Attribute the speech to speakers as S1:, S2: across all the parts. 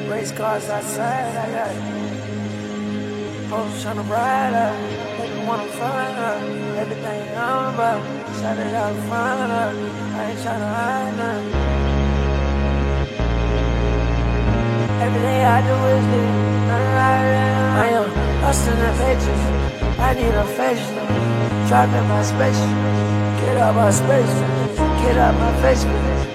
S1: Race cars outside, I got hoes tryna ride up. They don't wanna find her. Everything I'm about, shout it out in front of her. I ain't tryna hide nothing. Every day I do is live. I am hustling the pages. I need a facial. Driving my space. Get out my space. Get out my face.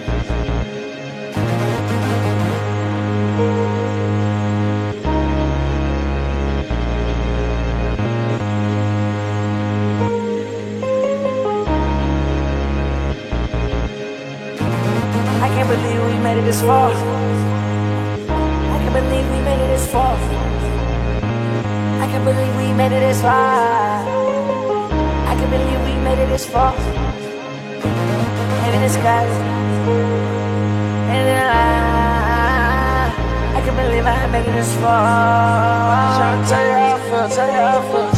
S1: I can't believe we made it this far. I can't believe we made it this far. I can't believe we made it this far. I can't believe we made it this far. And in the sky. And I can't believe I made it this far. Trying to tell you how I feel, tell you how I feel.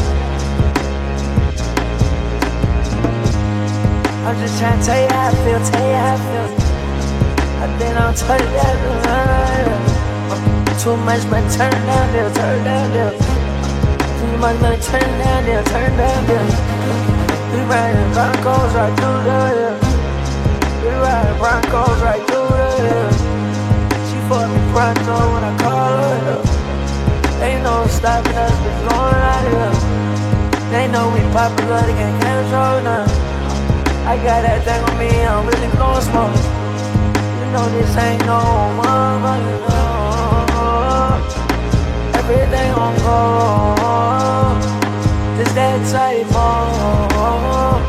S1: I'm just trying to tell you how I feel, tell you how I feel. I've been on turn down. Too much money, turn down deal, turn down deal. Too much money, turn down deal, turn down deal. We riding Broncos right through the hill. We riding Broncos right through the hill. She for me pronto when I call her. Ain't no stopping us, we going out here. They know we popular, they can't control nothing. I got that thing on me, I'm really blowing smoke. You know this ain't no motherfucking no. Everything on go. This that type on.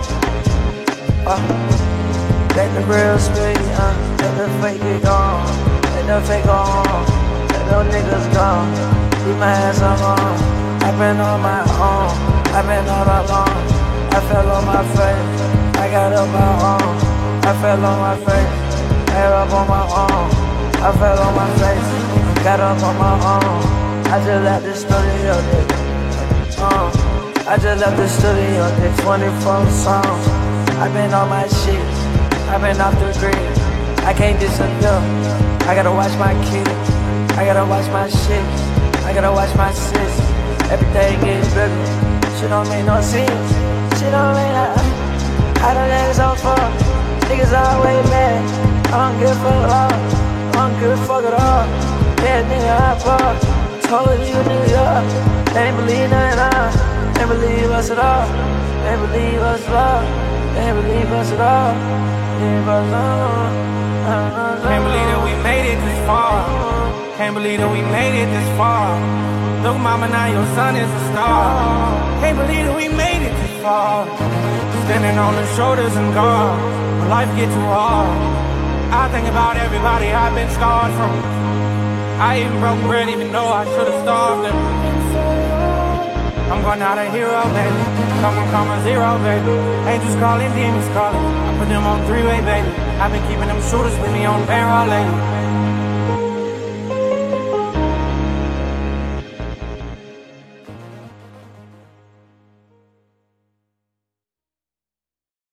S1: Let the real speak, let the fake get gone. Let the fake go on. Let those niggas go. Leave my ass alone. I've been on my own. I've been all alone. I fell on my face. I got up my own. I fell on my face. I got up on my own. I fell on my face. Got up on my own. I just left the studio. I just left the studio. Did 24 songs. I've been on my shit. I've been off the grid. I can't disappear. I gotta watch my kids. I gotta watch my shit. I gotta watch my sis. Everything gets bigger. Shit don't make no sense. Shit don't make no sense. I don't let it so far. Niggas always mad. I don't give a fuck at all. I don't give a fuck at all. Yeah, nigga, I fuck. Told you nigga. They ain't believe nothing at all. They ain't believe us at all. They ain't believe us at all. They ain't believe us at all. Leave us alone.
S2: Can't believe that we made it this far. Can't believe that we made it this far. Look, mama, now your son is a star. Can't believe that we made it this far. Standing on the shoulders and guard. When life get too hard, I think about everybody I've been scarred from. I even broke bread even though I should've starved them. I'm going out a hero, baby. Come from comma zero, baby. Angels calling, demons calling. I put them on three-way, baby. I've been keeping them shooters with me on payroll lately.